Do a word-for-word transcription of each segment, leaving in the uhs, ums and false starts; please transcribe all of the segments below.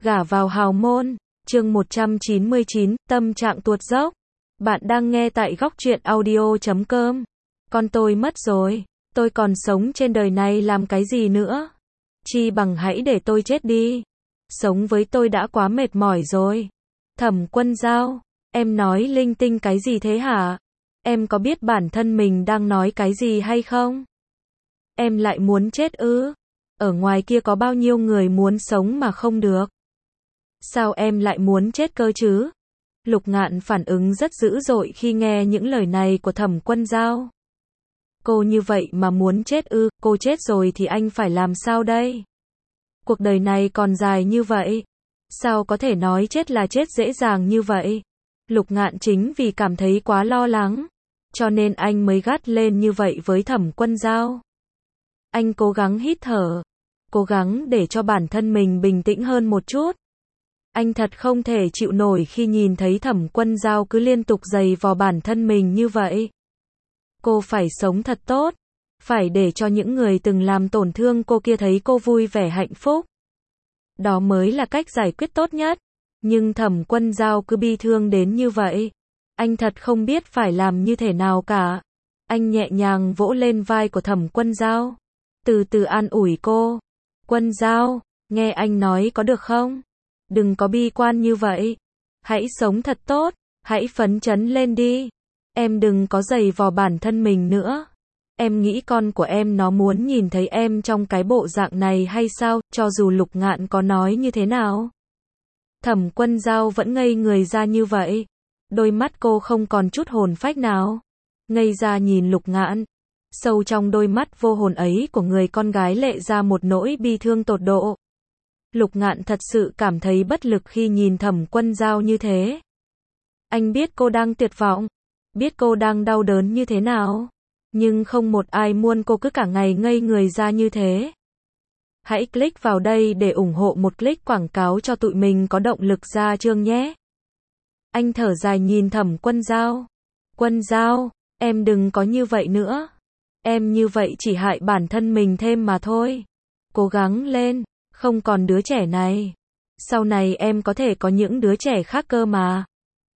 Gả vào hào môn, chương một trăm chín mươi chín, tâm trạng tuột dốc. Bạn đang nghe tại góc truyện audio chấm com. Con tôi mất rồi, tôi còn sống trên đời này làm cái gì nữa? Chi bằng hãy để tôi chết đi. Sống với tôi đã quá mệt mỏi rồi. Thẩm Quân Dao, em nói linh tinh cái gì thế hả? Em có biết bản thân mình đang nói cái gì hay không? Em lại muốn chết ư? Ở ngoài kia có bao nhiêu người muốn sống mà không được? Sao em lại muốn chết cơ chứ? Lục Ngạn phản ứng rất dữ dội khi nghe những lời này của Thẩm Quân Dao. Cô như vậy mà muốn chết ư? Cô chết rồi thì anh phải làm sao đây? Cuộc đời này còn dài như vậy. Sao có thể nói chết là chết dễ dàng như vậy? Lục Ngạn chính vì cảm thấy quá lo lắng, cho nên anh mới gắt lên như vậy với Thẩm Quân Dao. Anh cố gắng hít thở, cố gắng để cho bản thân mình bình tĩnh hơn một chút. Anh thật không thể chịu nổi khi nhìn thấy Thẩm Quân Dao cứ liên tục giày vò bản thân mình như vậy. Cô phải sống thật tốt, phải để cho những người từng làm tổn thương cô kia thấy cô vui vẻ hạnh phúc. Đó mới là cách giải quyết tốt nhất. Nhưng Thẩm Quân Dao cứ bi thương đến như vậy. Anh thật không biết phải làm như thế nào cả. Anh nhẹ nhàng vỗ lên vai của Thẩm Quân Dao, từ từ an ủi cô. Quân Dao, nghe anh nói có được không? Đừng có bi quan như vậy. Hãy sống thật tốt, hãy phấn chấn lên đi. Em đừng có giày vò bản thân mình nữa. Em nghĩ con của em nó muốn nhìn thấy em trong cái bộ dạng này hay sao, cho dù Lục Ngạn có nói như thế nào? Thẩm Quân Dao vẫn ngây người ra như vậy. Đôi mắt cô không còn chút hồn phách nào. Ngây ra nhìn Lục Ngạn. Sâu trong đôi mắt vô hồn ấy của người con gái lệ ra một nỗi bi thương tột độ. Lục Ngạn thật sự cảm thấy bất lực khi nhìn Thẩm Quân Dao như thế. Anh biết cô đang tuyệt vọng, biết cô đang đau đớn như thế nào, nhưng không một ai muốn cô cứ cả ngày ngây người ra như thế. Hãy click vào đây để ủng hộ một click quảng cáo cho tụi mình có động lực ra chương nhé. Anh thở dài nhìn Thẩm Quân Dao. Quân Dao, em đừng có như vậy nữa. Em như vậy chỉ hại bản thân mình thêm mà thôi. Cố gắng lên, không còn đứa trẻ này. Sau này em có thể có những đứa trẻ khác cơ mà.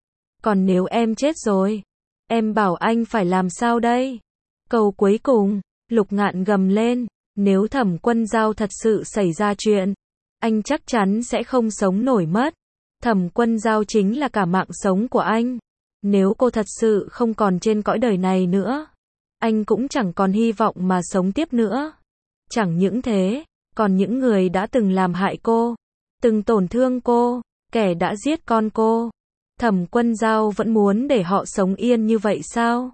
Còn nếu em chết rồi, em bảo anh phải làm sao đây? Câu cuối cùng, Lục Ngạn gầm lên. Nếu Thẩm Quân Dao thật sự xảy ra chuyện, anh chắc chắn sẽ không sống nổi mất. Thẩm Quân Dao chính là cả mạng sống của anh. Nếu cô thật sự không còn trên cõi đời này nữa, anh cũng chẳng còn hy vọng mà sống tiếp nữa. Chẳng những thế, còn những người đã từng làm hại cô, từng tổn thương cô, kẻ đã giết con cô, Thẩm Quân Dao vẫn muốn để họ sống yên như vậy sao?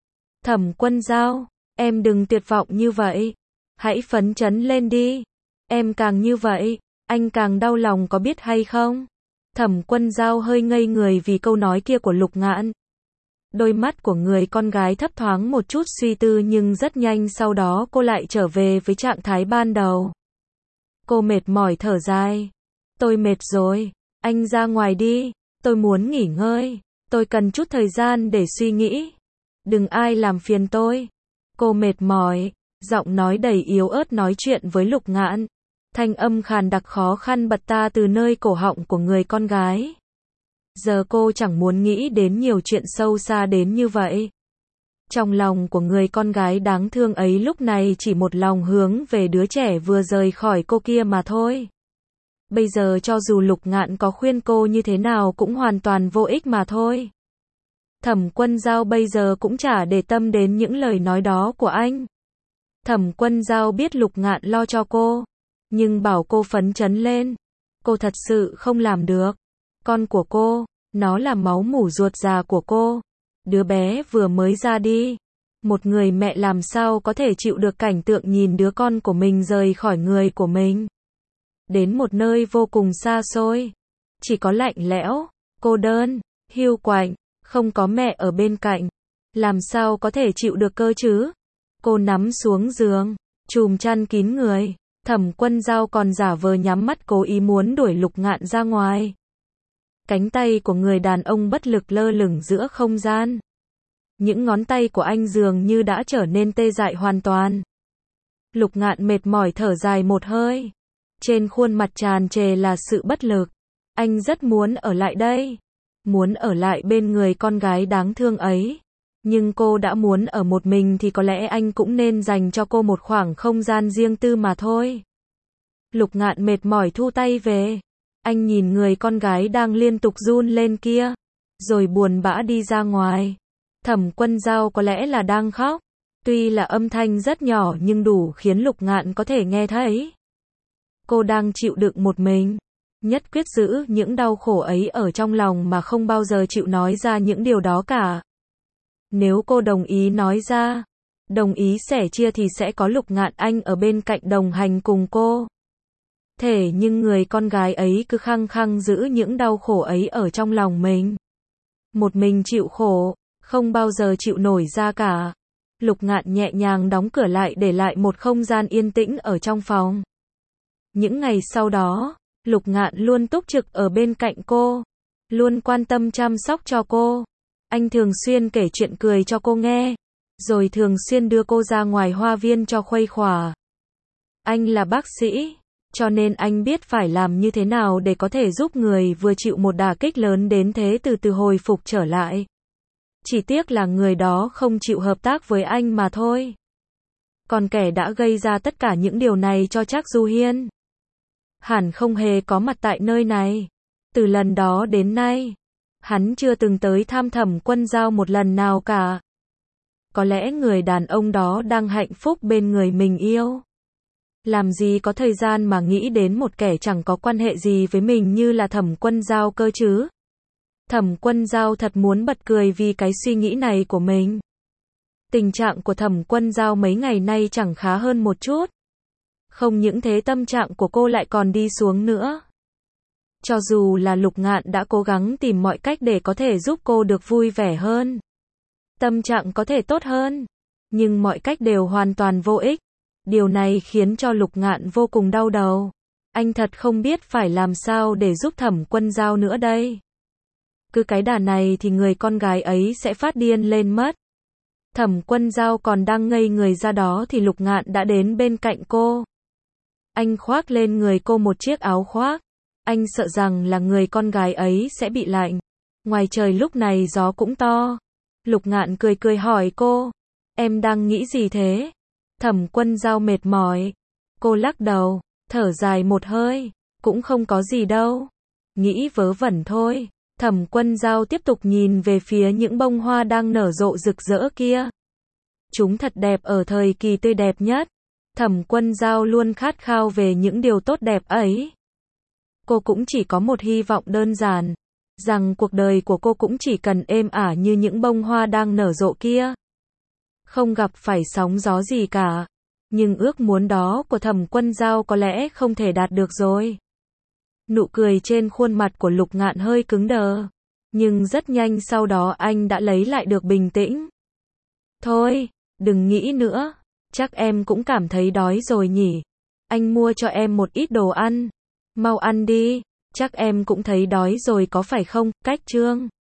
Thẩm Quân Dao, em đừng tuyệt vọng như vậy. Hãy phấn chấn lên đi. Em càng như vậy, anh càng đau lòng có biết hay không? Thẩm Quân Dao hơi ngây người vì câu nói kia của Lục Ngạn. Đôi mắt của người con gái thấp thoáng một chút suy tư nhưng rất nhanh sau đó cô lại trở về với trạng thái ban đầu. Cô mệt mỏi thở dài. Tôi mệt rồi, anh ra ngoài đi, tôi muốn nghỉ ngơi, tôi cần chút thời gian để suy nghĩ. Đừng ai làm phiền tôi. Cô mệt mỏi, giọng nói đầy yếu ớt nói chuyện với Lục Ngạn. Thanh âm khàn đặc khó khăn bật ra từ nơi cổ họng của người con gái. Giờ cô chẳng muốn nghĩ đến nhiều chuyện sâu xa đến như vậy. Trong lòng của người con gái đáng thương ấy lúc này chỉ một lòng hướng về đứa trẻ vừa rời khỏi cô kia mà thôi. Bây giờ cho dù Lục Ngạn có khuyên cô như thế nào cũng hoàn toàn vô ích mà thôi. Thẩm Quân Dao bây giờ cũng chả để tâm đến những lời nói đó của anh. Thẩm Quân Dao biết Lục Ngạn lo cho cô, nhưng bảo cô phấn chấn lên, cô thật sự không làm được. Con của cô, nó là máu mủ ruột già của cô. Đứa bé vừa mới ra đi. Một người mẹ làm sao có thể chịu được cảnh tượng nhìn đứa con của mình rời khỏi người của mình. Đến một nơi vô cùng xa xôi. Chỉ có lạnh lẽo, cô đơn, hiu quạnh, không có mẹ ở bên cạnh. Làm sao có thể chịu được cơ chứ? Cô nắm xuống giường, chùm chăn kín người. Thẩm Quân Dao còn giả vờ nhắm mắt cố ý muốn đuổi Lục Ngạn ra ngoài. Cánh tay của người đàn ông bất lực lơ lửng giữa không gian. Những ngón tay của anh dường như đã trở nên tê dại hoàn toàn. Lục Ngạn mệt mỏi thở dài một hơi. Trên khuôn mặt tràn trề là sự bất lực. Anh rất muốn ở lại đây. Muốn ở lại bên người con gái đáng thương ấy. Nhưng cô đã muốn ở một mình thì có lẽ anh cũng nên dành cho cô một khoảng không gian riêng tư mà thôi. Lục Ngạn mệt mỏi thu tay về. Anh nhìn người con gái đang liên tục run lên kia. Rồi buồn bã đi ra ngoài. Thẩm Quân Dao có lẽ là đang khóc. Tuy là âm thanh rất nhỏ nhưng đủ khiến Lục Ngạn có thể nghe thấy. Cô đang chịu đựng một mình. Nhất quyết giữ những đau khổ ấy ở trong lòng mà không bao giờ chịu nói ra những điều đó cả. Nếu cô đồng ý nói ra, đồng ý sẻ chia thì sẽ có Lục Ngạn Anh ở bên cạnh đồng hành cùng cô. Thế nhưng người con gái ấy cứ khăng khăng giữ những đau khổ ấy ở trong lòng mình. Một mình chịu khổ, không bao giờ chịu nổi ra cả. Lục Ngạn nhẹ nhàng đóng cửa lại để lại một không gian yên tĩnh ở trong phòng. Những ngày sau đó, Lục Ngạn luôn túc trực ở bên cạnh cô, luôn quan tâm chăm sóc cho cô. Anh thường xuyên kể chuyện cười cho cô nghe, rồi thường xuyên đưa cô ra ngoài hoa viên cho khuây khỏa. Anh là bác sĩ, cho nên anh biết phải làm như thế nào để có thể giúp người vừa chịu một đả kích lớn đến thế từ từ hồi phục trở lại. Chỉ tiếc là người đó không chịu hợp tác với anh mà thôi. Còn kẻ đã gây ra tất cả những điều này cho Trác Du Hiên hẳn không hề có mặt tại nơi này. Từ lần đó đến nay, hắn chưa từng tới thăm Thẩm Quân Dao một lần nào cả. Có lẽ người đàn ông đó đang hạnh phúc bên người mình yêu. Làm gì có thời gian mà nghĩ đến một kẻ chẳng có quan hệ gì với mình như là Thẩm Quân Dao cơ chứ. Thẩm Quân Dao thật muốn bật cười vì cái suy nghĩ này của mình. Tình trạng của Thẩm Quân Dao mấy ngày nay chẳng khá hơn một chút. Không những thế tâm trạng của cô lại còn đi xuống nữa. Cho dù là Lục Ngạn đã cố gắng tìm mọi cách để có thể giúp cô được vui vẻ hơn, tâm trạng có thể tốt hơn, nhưng mọi cách đều hoàn toàn vô ích. Điều này khiến cho Lục Ngạn vô cùng đau đầu. Anh thật không biết phải làm sao để giúp Thẩm Quân Dao nữa đây. Cứ cái đà này thì người con gái ấy sẽ phát điên lên mất. Thẩm Quân Dao còn đang ngây người ra đó thì Lục Ngạn đã đến bên cạnh cô. Anh khoác lên người cô một chiếc áo khoác. Anh sợ rằng là người con gái ấy sẽ bị lạnh. Ngoài trời lúc này gió cũng to. Lục Ngạn cười cười hỏi cô, em đang nghĩ gì thế? Thẩm Quân Dao mệt mỏi. Cô lắc đầu, thở dài một hơi, cũng không có gì đâu. Nghĩ vớ vẩn thôi. Thẩm Quân Dao tiếp tục nhìn về phía những bông hoa đang nở rộ rực rỡ kia. Chúng thật đẹp ở thời kỳ tươi đẹp nhất. Thẩm Quân Dao luôn khát khao về những điều tốt đẹp ấy. Cô cũng chỉ có một hy vọng đơn giản, rằng cuộc đời của cô cũng chỉ cần êm ả như những bông hoa đang nở rộ kia. Không gặp phải sóng gió gì cả. Nhưng ước muốn đó của Thẩm Quân Dao có lẽ không thể đạt được rồi. Nụ cười trên khuôn mặt của Lục Ngạn hơi cứng đờ. Nhưng rất nhanh sau đó anh đã lấy lại được bình tĩnh. Thôi, đừng nghĩ nữa. Chắc em cũng cảm thấy đói rồi nhỉ. Anh mua cho em một ít đồ ăn. Mau ăn đi. Chắc em cũng thấy đói rồi có phải không? Cách chương